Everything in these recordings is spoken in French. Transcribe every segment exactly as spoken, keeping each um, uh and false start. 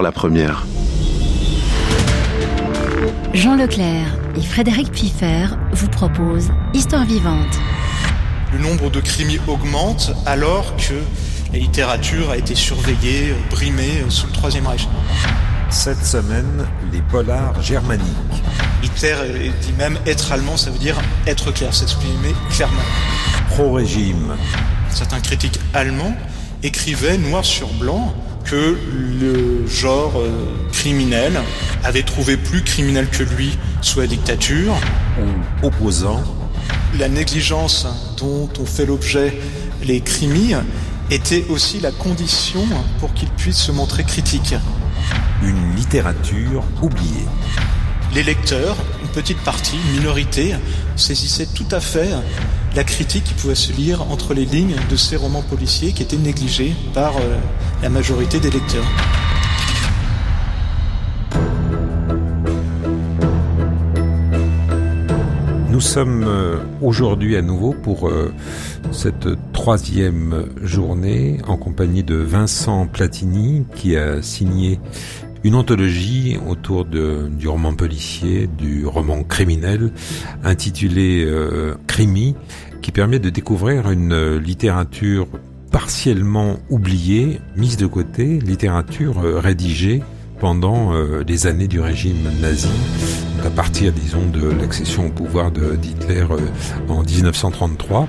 la première. Jean Leclerc et Frédéric Piffer vous proposent Histoire vivante. Le nombre de crimes augmente alors que la littérature a été surveillée, brimée sous le Troisième Reich. Cette semaine, les polars germaniques. Hitler dit même être allemand, ça veut dire être clair, s'exprimer clairement. Pro-régime. Certains critiques allemands écrivaient noir sur blanc que le genre euh, criminel avait trouvé plus criminel que lui sous la dictature. Ou opposant. La négligence dont ont fait l'objet les crimis était aussi la condition pour qu'ils puissent se montrer critiques. Une littérature oubliée. Les lecteurs, une petite partie, une minorité, saisissaient tout à fait la critique qui pouvait se lire entre les lignes de ces romans policiers qui étaient négligés par euh, la majorité des lecteurs. Nous sommes aujourd'hui à nouveau pour cette troisième journée en compagnie de Vincent Platini qui a signé une anthologie autour de, du roman policier, du roman criminel intitulé euh, Crimi, qui permet de découvrir une littérature partiellement oubliée, mise de côté, littérature rédigée pendant euh, les années du régime nazi, à partir, disons, de l'accession au pouvoir de, d'Hitler euh, en dix-neuf cent trente-trois,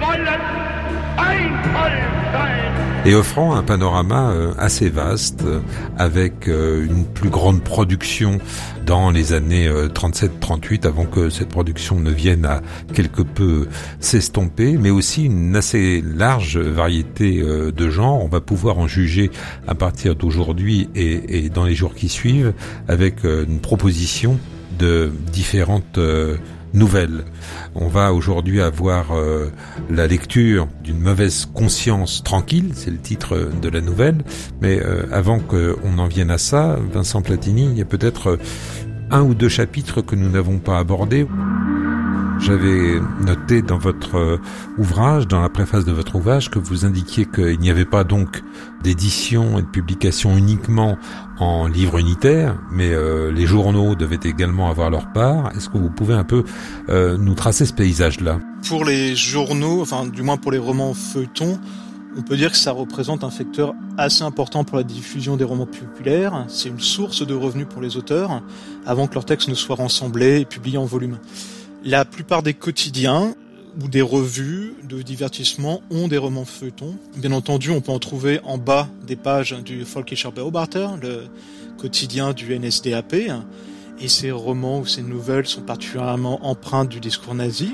et offrant un panorama euh, assez vaste, euh, avec euh, une plus grande production dans les années euh, trente-sept trente-huit, avant que cette production ne vienne à quelque peu s'estomper, mais aussi une assez large variété euh, de genres. On va pouvoir en juger à partir d'aujourd'hui et, et dans les jours qui suivent, avec euh, une proposition de différentes euh, nouvelles. On va aujourd'hui avoir euh, la lecture d'une mauvaise conscience tranquille, c'est le titre de la nouvelle, mais euh, avant qu'on en vienne à ça, Vincent Platini, il y a peut-être euh, un ou deux chapitres que nous n'avons pas abordés. J'avais noté dans votre euh, ouvrage, dans la préface de votre ouvrage, que vous indiquiez qu'il n'y avait pas donc d'édition et de publication uniquement en livre unitaire, mais euh, les journaux devaient également avoir leur part. Est-ce que vous pouvez un peu euh, nous tracer ce paysage-là ? Pour les journaux, enfin du moins pour les romans feuilletons, on peut dire que ça représente un facteur assez important pour la diffusion des romans populaires. C'est une source de revenus pour les auteurs, avant que leurs textes ne soient rassemblés et publiés en volume. La plupart des quotidiens ou des revues de divertissement ont des romans feuilletons. Bien entendu, on peut en trouver en bas des pages du Völkischer Beobachter, le quotidien du N S D A P. Et ces romans ou ces nouvelles sont particulièrement empreintes du discours nazi.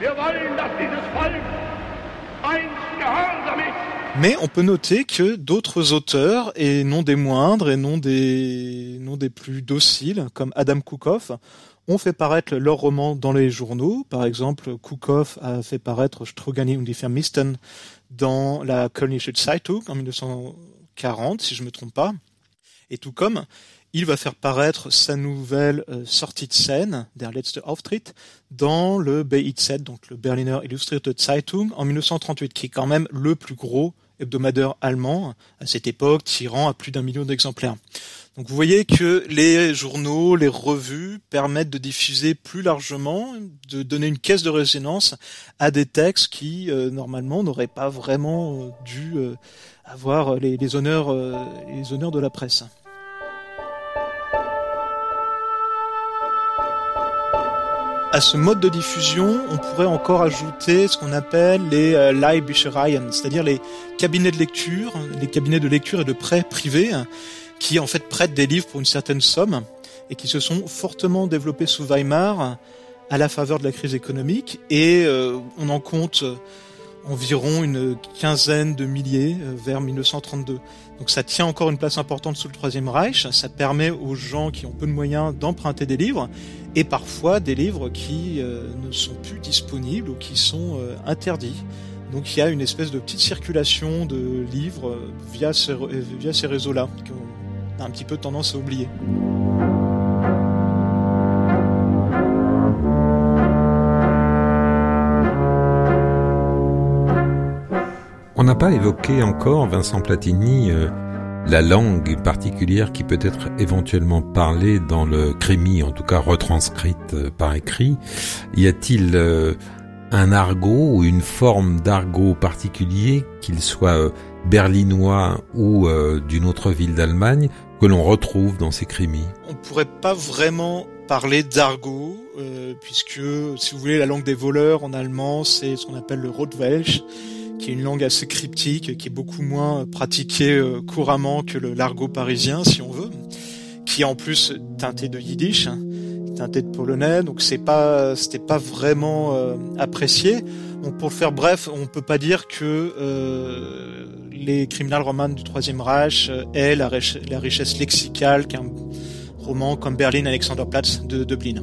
Mais on peut noter que d'autres auteurs, et non des moindres, et non des, non des plus dociles, comme Adam Kukow, ont fait paraître leurs romans dans les journaux. Par exemple, Kukow a fait paraître Strohgany und die Vermissten dans la Kölnische Zeitung en dix-neuf cent quarante, si je ne me trompe pas. Et tout comme il va faire paraître sa nouvelle euh, sortie de scène, Der letzte Auftritt, dans le B I Z, donc le Berliner Illustrierte Zeitung, en dix-neuf cent trente-huit, qui est quand même le plus gros hebdomadaire allemand à cette époque, tirant à plus d'un million d'exemplaires. Donc vous voyez que les journaux, les revues permettent de diffuser plus largement, de donner une caisse de résonance à des textes qui, euh, normalement, n'auraient pas vraiment euh, dû euh, avoir les, les honneurs, euh, les honneurs de la presse. À ce mode de diffusion, on pourrait encore ajouter ce qu'on appelle les euh, Leihbüchereien, c'est-à-dire les cabinets de lecture, les cabinets de lecture et de prêt privés, qui en fait prêtent des livres pour une certaine somme et qui se sont fortement développés sous Weimar à la faveur de la crise économique. Et euh, on en compte environ une quinzaine de milliers euh, vers dix-neuf cent trente-deux. Donc ça tient encore une place importante sous le Troisième Reich. Ça permet aux gens qui ont peu de moyens d'emprunter des livres, et parfois des livres qui euh, ne sont plus disponibles ou qui sont euh, interdits. Donc il y a une espèce de petite circulation de livres euh, via ces, via ces réseaux-là, qu'on a un petit peu tendance à oublier. On n'a pas évoqué encore, Vincent Platini, euh, la langue particulière qui peut être éventuellement parlée dans le crémi, en tout cas retranscrite par écrit. Y a-t-il euh, un argot ou une forme d'argot particulier, qu'il soit euh, berlinois ou euh, d'une autre ville d'Allemagne, que l'on retrouve dans ces crémis? On pourrait pas vraiment parler d'argot, euh, puisque, si vous voulez, la langue des voleurs en allemand, c'est ce qu'on appelle le Rotwelsch, qui est une langue assez cryptique, qui est beaucoup moins pratiquée euh, couramment que le, l'argot parisien, si on veut, qui est en plus teinté de yiddish, hein, teinté de polonais, donc c'est pas, c'était pas vraiment euh, apprécié. Donc pour le faire bref, on peut pas dire que euh, les Kriminalroman du Troisième Reich aient la, rich- la richesse lexicale qu'un roman comme Berlin Alexanderplatz de Dublin.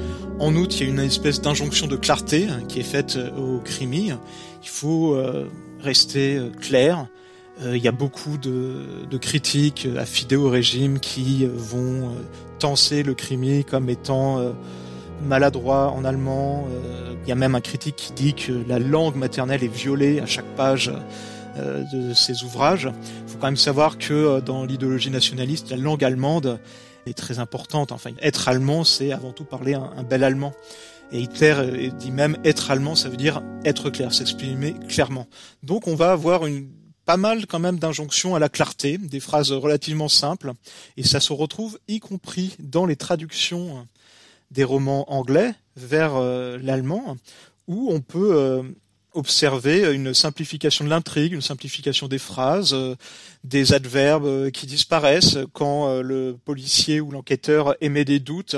En outre, il y a une espèce d'injonction de clarté hein, qui est faite au krimi. Il faut euh, rester euh, clair. Euh, il y a beaucoup de, de critiques affidées au régime qui euh, vont euh, tenser le krimi comme étant euh, maladroit en allemand. Euh, il y a même un critique qui dit que la langue maternelle est violée à chaque page euh, de ses ouvrages. Il faut quand même savoir que euh, dans l'idéologie nationaliste, la langue allemande est très importante. Enfin, être allemand, c'est avant tout parler un, un bel allemand. Et Hitler dit même être allemand, ça veut dire être clair, s'exprimer clairement. Donc on va avoir une pas mal quand même d'injonctions à la clarté, des phrases relativement simples, et ça se retrouve y compris dans les traductions des romans anglais vers euh, l'allemand, où on peut euh, observer une simplification de l'intrigue, une simplification des phrases, euh, des adverbes euh, qui disparaissent quand euh, le policier ou l'enquêteur émet des doutes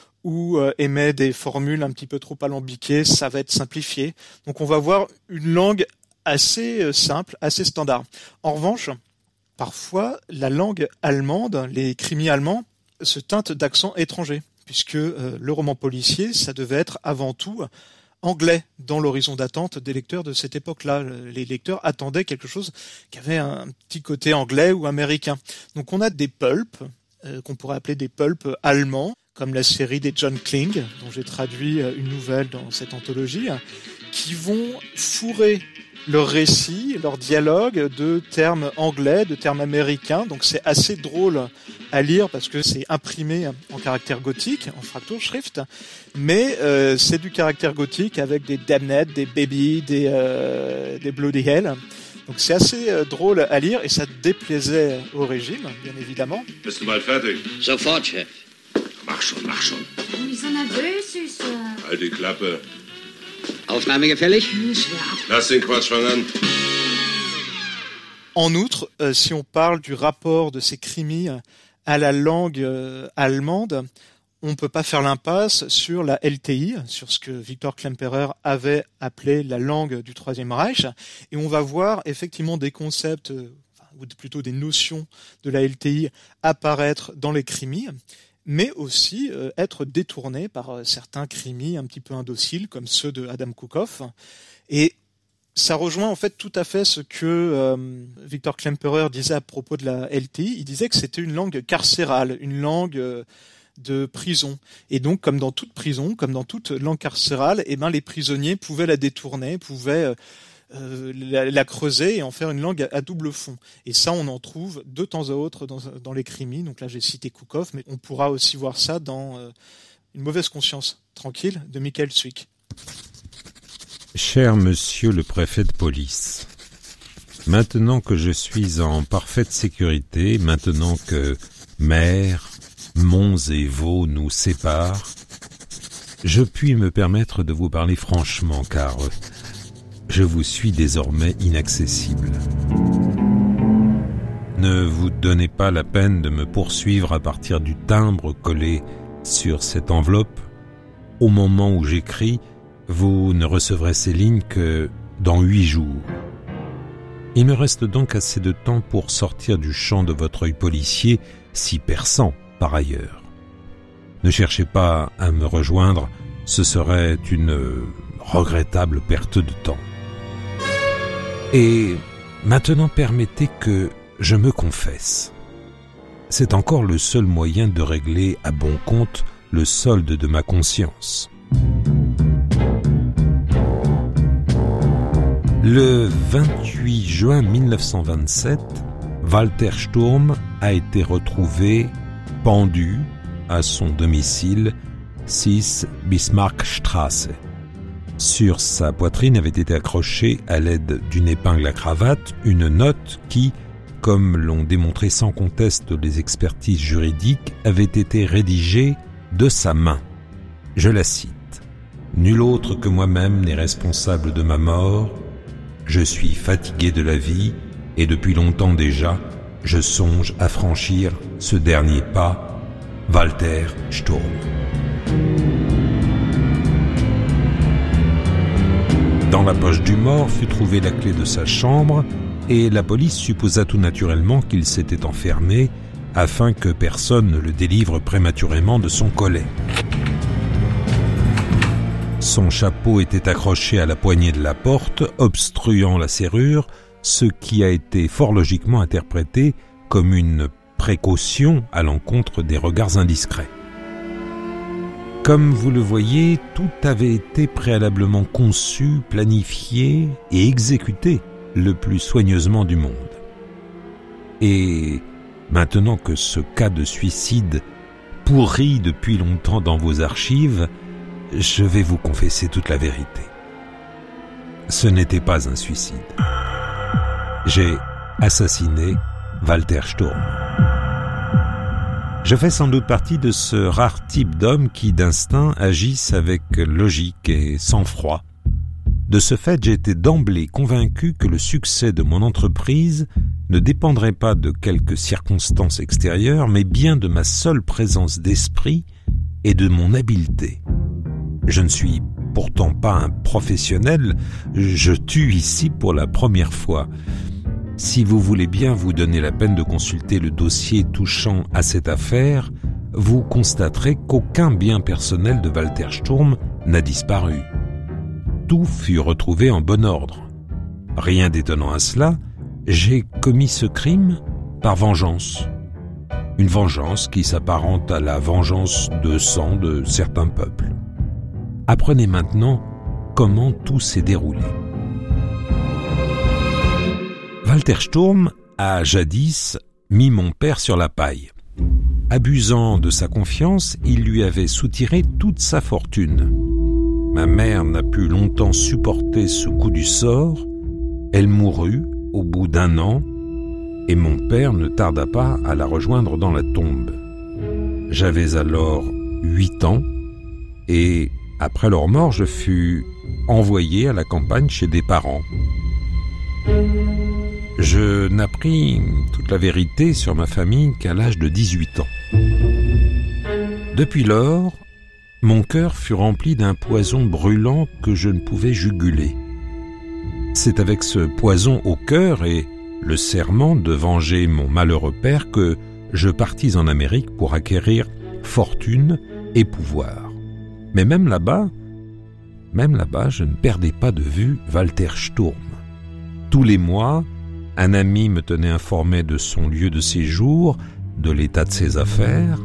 ou euh, émet des formules un petit peu trop alambiquées, ça va être simplifié. Donc on va avoir une langue assez euh, simple, assez standard. En revanche, parfois, la langue allemande, les crimis allemands, se teintent d'accents étrangers, puisque euh, le roman policier, ça devait être avant tout anglais dans l'horizon d'attente des lecteurs de cette époque-là. Les lecteurs attendaient quelque chose qui avait un petit côté anglais ou américain. Donc on a des pulps, euh, qu'on pourrait appeler des pulps allemands, comme la série des John Kling, dont j'ai traduit une nouvelle dans cette anthologie, qui vont fourrer leur récit, leur dialogue de termes anglais, de termes américains. Donc c'est assez drôle à lire parce que c'est imprimé en caractère gothique, en Frakturschrift, mais euh, c'est du caractère gothique avec des damned, des baby, des, euh, des bloody hell. Donc c'est assez euh, drôle à lire et ça déplaisait au régime, bien évidemment. Bist du mal fertig? Sofort, Chef. Mach schon, mach schon. Warum bist du so nervös, Süße? Halt die Klappe. Aufnahme gefällig? Hm, schwer ab. Lass den Quatsch schon an. En outre, euh, si on parle du rapport de ces crimis à la langue euh, allemande, on ne peut pas faire l'impasse sur la L T I, sur ce que Victor Klemperer avait appelé la langue du Troisième Reich, et on va voir effectivement des concepts, euh, ou plutôt des notions de la L T I apparaître dans les crimis, mais aussi euh, être détournés par euh, certains crimis un petit peu indociles, comme ceux de Adam Kukov. Et ça rejoint en fait tout à fait ce que euh, Victor Klemperer disait à propos de la L T I. Il disait que c'était une langue carcérale, une langue euh, de prison. Et donc, comme dans toute prison, comme dans toute langue carcérale, eh ben, les prisonniers pouvaient la détourner, pouvaient euh, euh, la, la creuser et en faire une langue à, à double fond. Et ça, on en trouve de temps à autre dans, dans les crimis. Donc là, j'ai cité Kukov, mais on pourra aussi voir ça dans euh, Une mauvaise conscience tranquille de Michael Zwick. Cher monsieur le préfet de police, maintenant que je suis en parfaite sécurité, maintenant que mer, monts et vaux nous séparent, je puis me permettre de vous parler franchement, car je vous suis désormais inaccessible. Ne vous donnez pas la peine de me poursuivre à partir du timbre collé sur cette enveloppe. Au moment où j'écris, vous ne recevrez ces lignes que dans huit jours. Il me reste donc assez de temps pour sortir du champ de votre œil policier, si perçant par ailleurs. Ne cherchez pas à me rejoindre, ce serait une regrettable perte de temps. Et maintenant permettez que je me confesse. C'est encore le seul moyen de régler à bon compte le solde de ma conscience. Le vingt-huit juin mille neuf cent vingt-sept, Walter Sturm a été retrouvé pendu à son domicile six Bismarckstraße. Sur sa poitrine avait été accrochée à l'aide d'une épingle à cravate une note qui, comme l'ont démontré sans conteste les expertises juridiques, avait été rédigée de sa main. Je la cite. « Nul autre que moi-même n'est responsable de ma mort. Je suis fatigué de la vie et depuis longtemps déjà, je songe à franchir ce dernier pas. Walter Sturm. » Dans la poche du mort fut trouvée la clé de sa chambre et la police supposa tout naturellement qu'il s'était enfermé afin que personne ne le délivre prématurément de son collet. Son chapeau était accroché à la poignée de la porte, obstruant la serrure, ce qui a été fort logiquement interprété comme une précaution à l'encontre des regards indiscrets. Comme vous le voyez, tout avait été préalablement conçu, planifié et exécuté le plus soigneusement du monde. Et maintenant que ce cas de suicide pourrit depuis longtemps dans vos archives, je vais vous confesser toute la vérité. Ce n'était pas un suicide. J'ai assassiné Walter Sturm. Je fais sans doute partie de ce rare type d'hommes qui, d'instinct, agissent avec logique et sang-froid. De ce fait, j'étais d'emblée convaincu que le succès de mon entreprise ne dépendrait pas de quelques circonstances extérieures, mais bien de ma seule présence d'esprit et de mon habileté. Je ne suis pourtant pas un professionnel, je tue ici pour la première fois. Si vous voulez bien vous donner la peine de consulter le dossier touchant à cette affaire, vous constaterez qu'aucun bien personnel de Walter Sturm n'a disparu. Tout fut retrouvé en bon ordre. Rien d'étonnant à cela, j'ai commis ce crime par vengeance. Une vengeance qui s'apparente à la vengeance de sang de certains peuples. Apprenez maintenant comment tout s'est déroulé. Walter Sturm a jadis mis mon père sur la paille. Abusant de sa confiance, il lui avait soutiré toute sa fortune. Ma mère n'a pu longtemps supporter ce coup du sort. Elle mourut au bout d'un an et mon père ne tarda pas à la rejoindre dans la tombe. J'avais alors huit ans et après leur mort, je fus envoyé à la campagne chez des parents. Je n'appris toute la vérité sur ma famille qu'à l'âge de dix-huit ans. Depuis lors, mon cœur fut rempli d'un poison brûlant que je ne pouvais juguler. C'est avec ce poison au cœur et le serment de venger mon malheureux père que je partis en Amérique pour acquérir fortune et pouvoir. Mais même là-bas, même là-bas, je ne perdais pas de vue Walter Sturm. Tous les mois, un ami me tenait informé de son lieu de séjour, de l'état de ses affaires.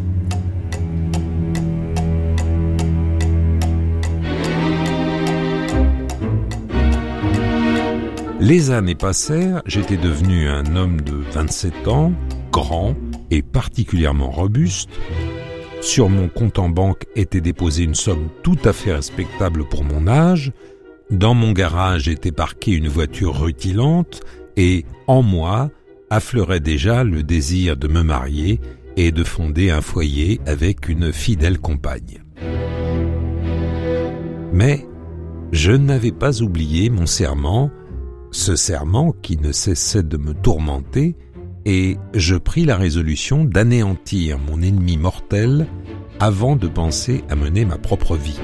Les années passèrent, j'étais devenu un homme de vingt-sept ans, grand et particulièrement robuste. Sur mon compte en banque était déposée une somme tout à fait respectable pour mon âge. Dans mon garage était parquée une voiture rutilante et, en moi, affleurait déjà le désir de me marier et de fonder un foyer avec une fidèle compagne. Mais je n'avais pas oublié mon serment, ce serment qui ne cessait de me tourmenter, et je pris la résolution d'anéantir mon ennemi mortel avant de penser à mener ma propre vie.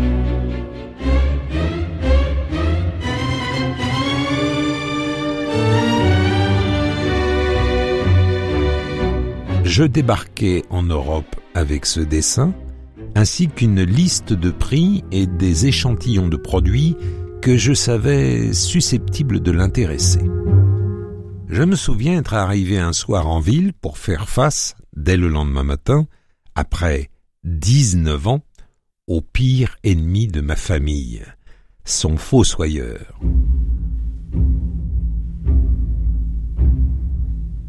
Je débarquai en Europe avec ce dessein, ainsi qu'une liste de prix et des échantillons de produits que je savais susceptibles de l'intéresser. Je me souviens être arrivé un soir en ville pour faire face, dès le lendemain matin, après dix-neuf ans, au pire ennemi de ma famille, son fossoyeur.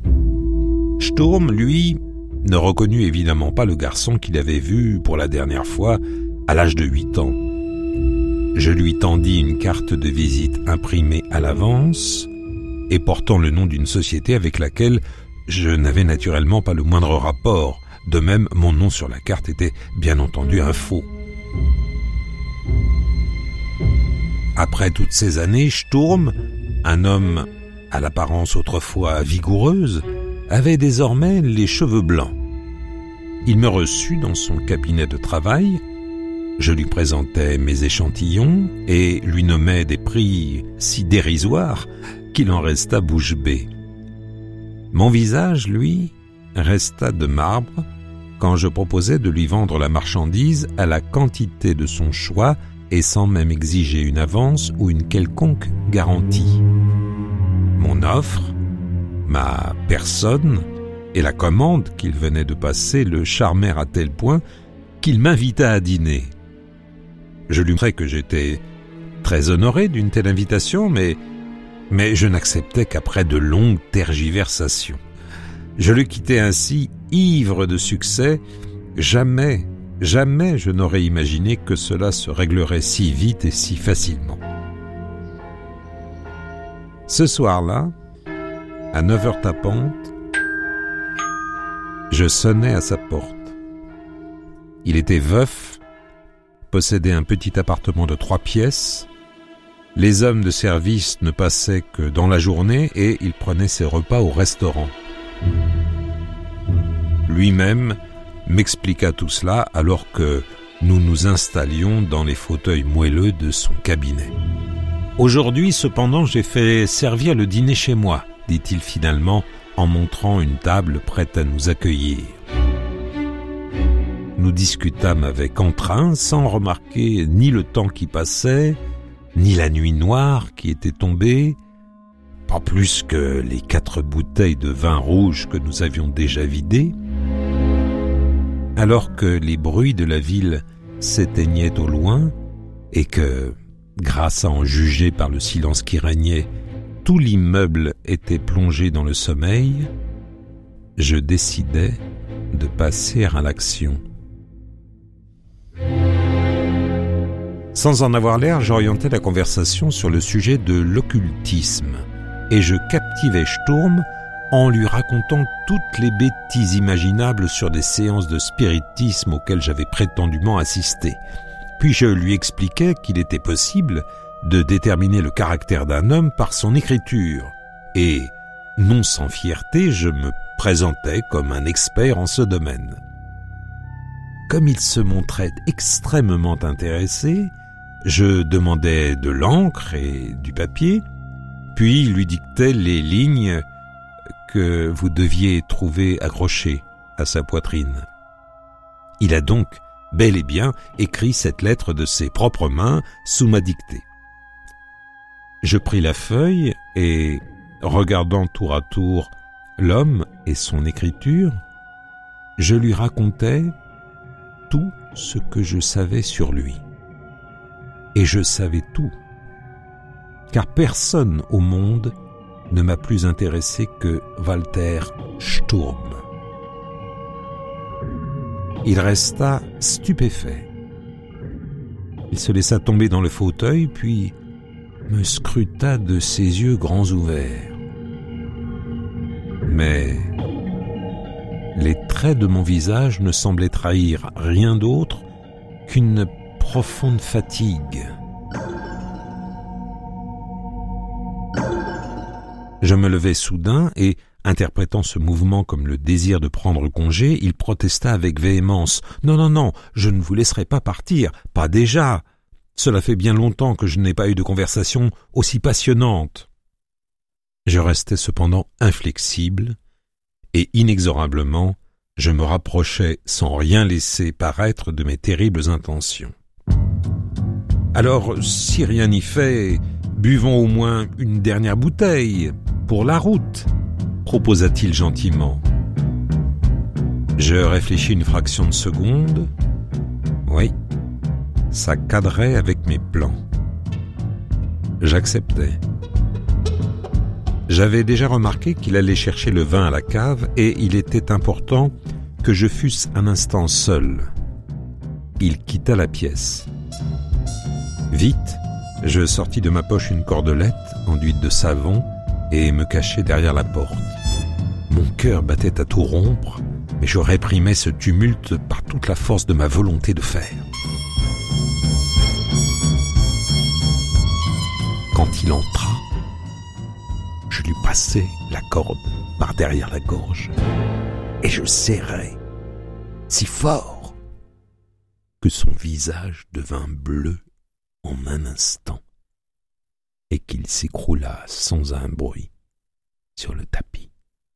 Sturm, lui, ne reconnut évidemment pas le garçon qu'il avait vu pour la dernière fois à l'âge de huit ans. Je lui tendis une carte de visite imprimée à l'avance et portant le nom d'une société avec laquelle je n'avais naturellement pas le moindre rapport. De même, mon nom sur la carte était bien entendu un faux. Après toutes ces années, Sturm, un homme à l'apparence autrefois vigoureuse, avait désormais les cheveux blancs. Il me reçut dans son cabinet de travail, je lui présentais mes échantillons et lui nommais des prix si dérisoires qu'il en resta bouche bée. Mon visage, lui, resta de marbre quand je proposais de lui vendre la marchandise à la quantité de son choix et sans même exiger une avance ou une quelconque garantie. Mon offre, ma personne et la commande qu'il venait de passer le charmèrent à tel point qu'il m'invita à dîner. Je lui montrai que j'étais très honoré d'une telle invitation, mais, mais je n'acceptais qu'après de longues tergiversations. Je le quittai ainsi, ivre de succès. Jamais, jamais je n'aurais imaginé que cela se réglerait si vite et si facilement. Ce soir-là, à neuf heures tapantes, je sonnai à sa porte. Il était veuf, possédait un petit appartement de trois pièces. Les hommes de service ne passaient que dans la journée et il prenait ses repas au restaurant. Lui-même m'expliqua tout cela alors que nous nous installions dans les fauteuils moelleux de son cabinet. « Aujourd'hui, cependant, j'ai fait servir le dîner chez moi, » dit-il finalement en montrant une table prête à nous accueillir. Nous discutâmes avec entrain sans remarquer ni le temps qui passait, ni la nuit noire qui était tombée, pas plus que les quatre bouteilles de vin rouge que nous avions déjà vidées. Alors que les bruits de la ville s'éteignaient au loin et que, grâce à en juger par le silence qui régnait, tout l'immeuble était plongé dans le sommeil, je décidai de passer à l'action. Sans en avoir l'air, j'orientais la conversation sur le sujet de l'occultisme et je captivais Sturm en lui racontant toutes les bêtises imaginables sur des séances de spiritisme auxquelles j'avais prétendument assisté. Puis je lui expliquais qu'il était possible de déterminer le caractère d'un homme par son écriture. Et, non sans fierté, je me présentais comme un expert en ce domaine. Comme il se montrait extrêmement intéressé, je demandais de l'encre et du papier, puis lui dictais les lignes que vous deviez trouver accrochées à sa poitrine. Il a donc bel et bien écrit cette lettre de ses propres mains sous ma dictée. Je pris la feuille et, regardant tour à tour l'homme et son écriture, je lui racontais tout ce que je savais sur lui. Et je savais tout, car personne au monde ne m'a plus intéressé que Walter Sturm. Il resta stupéfait. Il se laissa tomber dans le fauteuil, puis me scruta de ses yeux grands ouverts. Mais les traits de mon visage ne semblaient trahir rien d'autre qu'une profonde fatigue. Je me levai soudain et, interprétant ce mouvement comme le désir de prendre congé, il protesta avec véhémence. « Non, non, non, je ne vous laisserai pas partir, pas déjà. Cela fait bien longtemps que je n'ai pas eu de conversation aussi passionnante. » Je restais cependant inflexible et inexorablement, je me rapprochais sans rien laisser paraître de mes terribles intentions. « Alors, si rien n'y fait, buvons au moins une dernière bouteille pour la route, » proposa-t-il gentiment. Je réfléchis une fraction de seconde. Oui, ça cadrait avec mes plans. J'acceptais. J'avais déjà remarqué qu'il allait chercher le vin à la cave et il était important que je fusse un instant seul. Il quitta la pièce. Vite, je sortis de ma poche une cordelette enduite de savon et me cachai derrière la porte. Mon cœur battait à tout rompre, mais je réprimais ce tumulte par toute la force de ma volonté de faire. Quand il entra, je lui passai la corde par derrière la gorge et je serrai si fort que son visage devint bleu en un instant et qu'il s'écroula sans un bruit sur le tapis.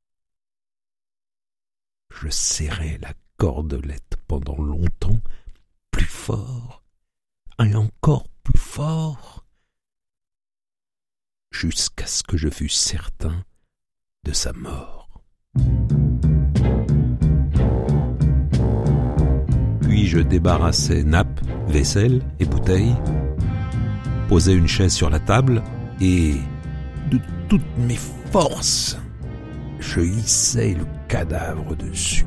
Je serrai la cordelette pendant longtemps, plus fort, et encore plus fort, jusqu'à ce que je fusse certain de sa mort. Puis je débarrassai nappe, vaisselle et bouteilles, posai une chaise sur la table et, de toutes mes forces, je hissai le cadavre dessus.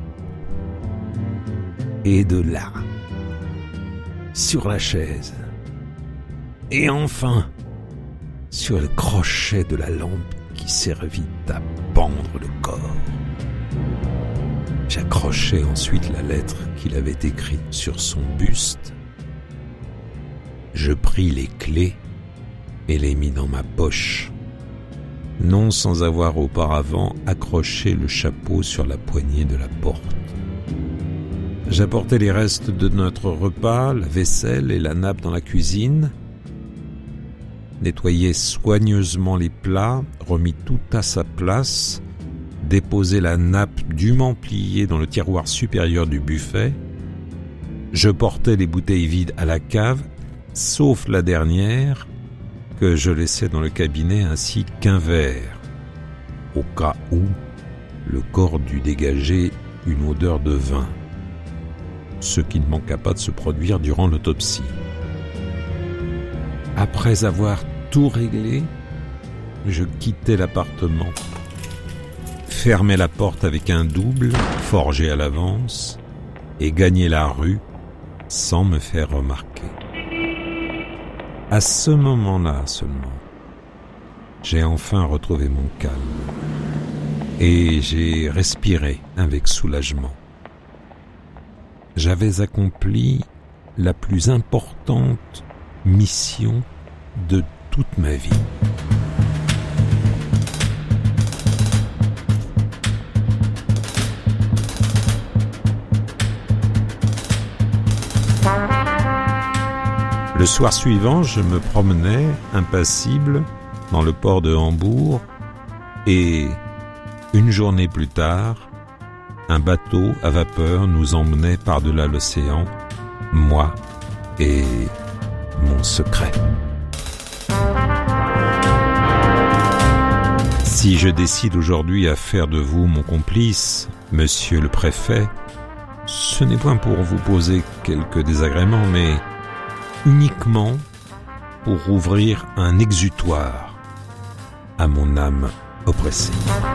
Et de là, sur la chaise, et enfin, sur le crochet de la lampe qui servit à pendre le corps. J'accrochai ensuite la lettre qu'il avait écrite sur son buste. Je pris les clés et les mis dans ma poche, non sans avoir auparavant accroché le chapeau sur la poignée de la porte. J'apportai les restes de notre repas, la vaisselle et la nappe dans la cuisine, nettoyai soigneusement les plats, remis tout à sa place, déposai la nappe dûment pliée dans le tiroir supérieur du buffet. Je portai les bouteilles vides à la cave, sauf la dernière, que je laissais dans le cabinet ainsi qu'un verre, au cas où le corps dût dégager une odeur de vin, ce qui ne manqua pas de se produire durant l'autopsie. Après avoir tout réglé, je quittai l'appartement, fermai la porte avec un double forgé à l'avance et gagnai la rue sans me faire remarquer. À ce moment-là seulement, j'ai enfin retrouvé mon calme et j'ai respiré avec soulagement. J'avais accompli la plus importante mission de toute ma vie. Le soir suivant, je me promenais, impassible, dans le port de Hambourg, et, une journée plus tard, un bateau à vapeur nous emmenait par-delà l'océan, moi et mon secret. Si je décide aujourd'hui à faire de vous mon complice, monsieur le préfet, ce n'est point pour vous poser quelques désagréments, mais uniquement pour ouvrir un exutoire à mon âme oppressée.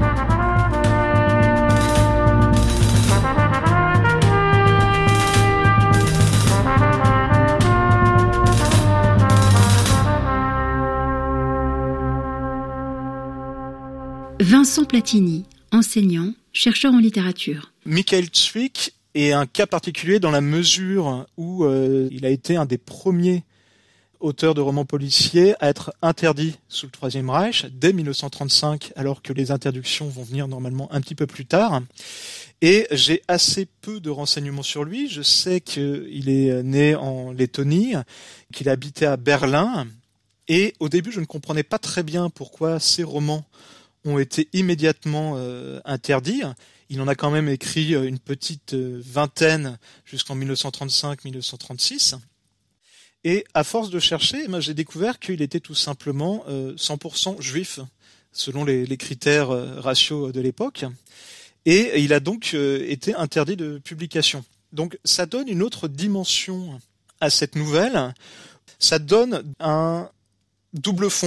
Vincent Platini, enseignant, chercheur en littérature. Michael Zwick est un cas particulier dans la mesure où euh, il a été un des premiers auteurs de romans policiers à être interdit sous le Troisième Reich dès mille neuf cent trente-cinq, alors que les interdictions vont venir normalement un petit peu plus tard. Et j'ai assez peu de renseignements sur lui. Je sais qu'il est né en Lettonie, qu'il habitait à Berlin. Et au début, je ne comprenais pas très bien pourquoi ces romans ont été immédiatement euh, interdits. Il en a quand même écrit une petite vingtaine jusqu'en mille neuf cent trente-cinq mille neuf cent trente-six. Et à force de chercher, eh bien, j'ai découvert qu'il était tout simplement euh, cent pour cent juif, selon les, les critères euh, raciaux de l'époque. Et il a donc euh, été interdit de publication. Donc ça donne une autre dimension à cette nouvelle. Ça donne un double fond.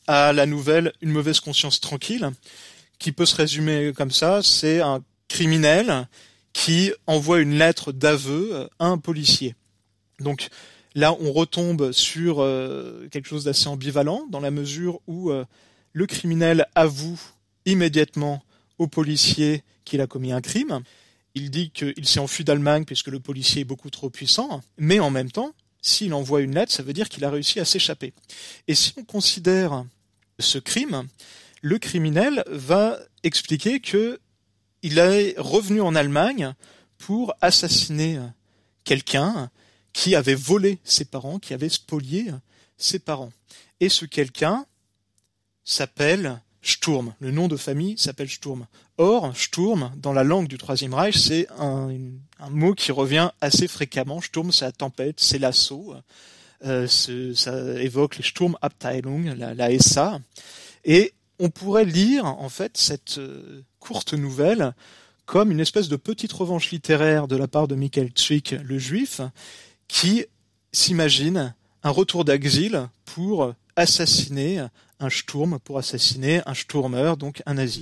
à la nouvelle Une mauvaise conscience tranquille, qui peut se résumer comme ça, c'est un criminel qui envoie une lettre d'aveu à un policier. Donc là, on retombe sur euh, quelque chose d'assez ambivalent, dans la mesure où euh, le criminel avoue immédiatement au policier qu'il a commis un crime. Il dit qu'il s'est enfui d'Allemagne puisque le policier est beaucoup trop puissant, mais en même temps, s'il envoie une lettre, ça veut dire qu'il a réussi à s'échapper. Et si on considère ce crime, le criminel va expliquer que il est revenu en Allemagne pour assassiner quelqu'un qui avait volé ses parents, qui avait spolié ses parents. Et ce quelqu'un s'appelle Sturm. Le nom de famille s'appelle Sturm. Or, Sturm, dans la langue du Troisième Reich, c'est un, un mot qui revient assez fréquemment. Sturm, c'est la tempête, c'est l'assaut. Euh, ça évoque les Sturmabteilung, la, la S A. Et on pourrait lire, en fait, cette euh, courte nouvelle comme une espèce de petite revanche littéraire de la part de Michael Zwick, le juif, qui s'imagine un retour d'exil pour assassiner un Sturm, pour assassiner un Sturmer, donc un nazi.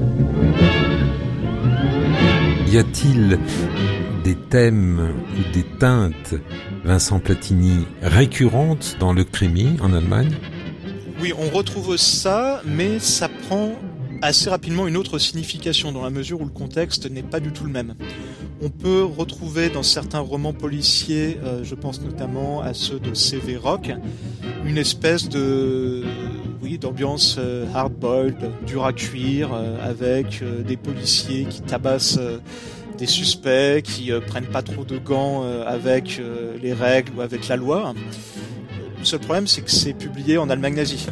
Y a-t-il des thèmes ou des teintes, Vincent Platini, récurrentes dans le crimi en Allemagne ? Oui, on retrouve ça, mais ça prend assez rapidement une autre signification dans la mesure où le contexte n'est pas du tout le même. On peut retrouver dans certains romans policiers, euh, je pense notamment à ceux de C V Rock, une espèce de, oui, d'ambiance euh, hard-boiled, dur à cuire, euh, avec euh, des policiers qui tabassent euh, des suspects, qui euh, prennent pas trop de gants euh, avec euh, les règles ou avec la loi. Le seul problème, c'est que c'est publié en Allemagne nazie.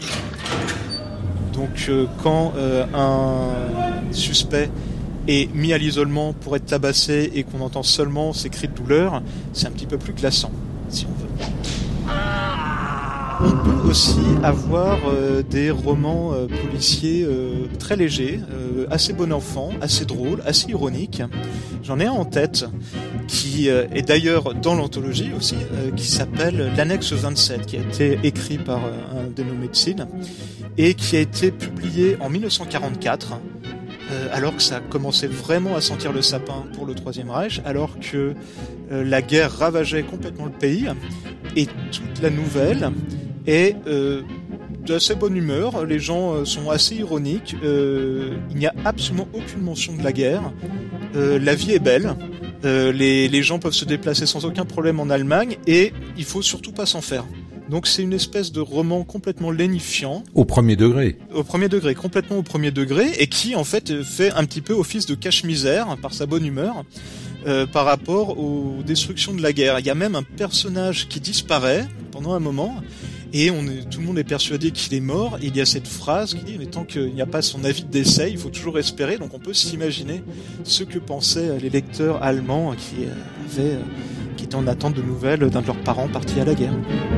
Donc euh, quand euh, un suspect est mis à l'isolement pour être tabassé et qu'on entend seulement ses cris de douleur, c'est un petit peu plus glaçant, si on veut. On peut aussi avoir euh, des romans euh, policiers euh, très légers, euh, assez bon enfant, assez drôles, assez ironiques. J'en ai un en tête qui euh, est d'ailleurs dans l'anthologie aussi, euh, qui s'appelle l'Annexe vingt-sept, qui a été écrit par euh, un dénommé Tzin et qui a été publié en dix-neuf cent quarante-quatre. Euh, alors que ça commençait vraiment à sentir le sapin pour le Troisième Reich, alors que euh, la guerre ravageait complètement le pays, et toute la nouvelle est euh, d'assez bonne humeur, les gens euh, sont assez ironiques, euh, il n'y a absolument aucune mention de la guerre, euh, la vie est belle, euh, les, les gens peuvent se déplacer sans aucun problème en Allemagne, et il faut surtout pas s'en faire. Donc c'est une espèce de roman complètement lénifiant. Au premier degré. Au premier degré, complètement au premier degré, et qui en fait fait un petit peu office de cache-misère par sa bonne humeur euh, par rapport aux destructions de la guerre. Il y a même un personnage qui disparaît pendant un moment, et on est, tout le monde est persuadé qu'il est mort, et il y a cette phrase qui dit mais tant qu'il n'y a pas son avis de décès, il faut toujours espérer. Donc on peut s'imaginer ce que pensaient les lecteurs allemands qui avaient... qui étaient en attente de nouvelles d'un de leurs parents partis à la guerre.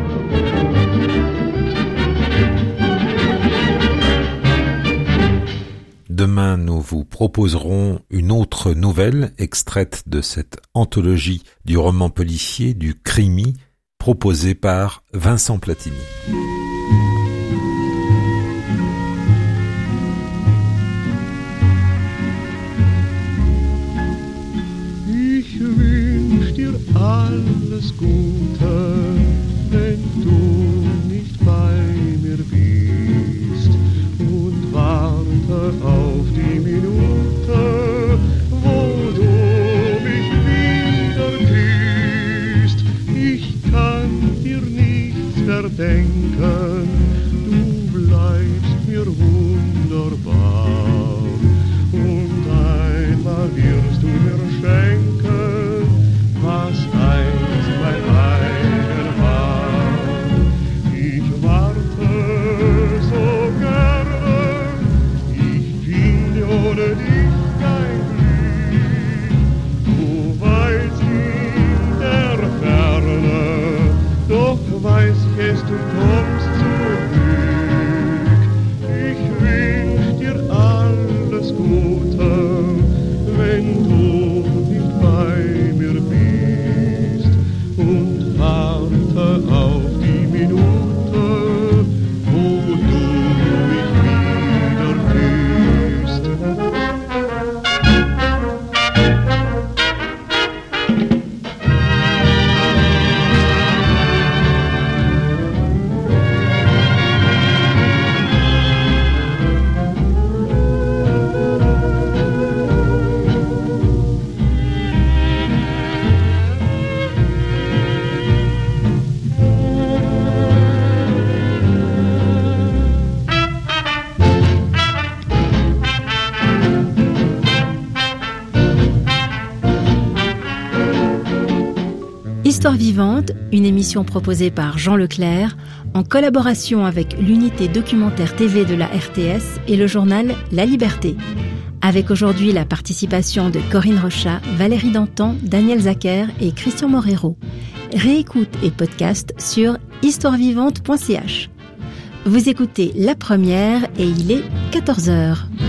Demain, nous vous proposerons une autre nouvelle extraite de cette anthologie du roman policier du Krimi proposée par Vincent Platini. Alles Gute, wenn du nicht bei mir bist, und warte auf die Minute, wo du mich wieder küsst. Ich kann dir nichts verdenken, du bleibst mir wunderbar, und einmal wirst du mir schenken, was einst mein eigen war. Ich warte so gerne, ich bin ohne dich kein Glück. Du weißt in der Ferne, doch weiß ich es, du kommst zu Histoire vivante, une émission proposée par Jean Leclerc en collaboration avec l'unité documentaire T V de la R T S et le journal La Liberté. Avec aujourd'hui la participation de Corinne Rochat, Valérie Dantan, Daniel Zacher et Christian Morero. Réécoute et podcast sur histoire vivante point c h. Vous écoutez La Première et il est quatorze heures.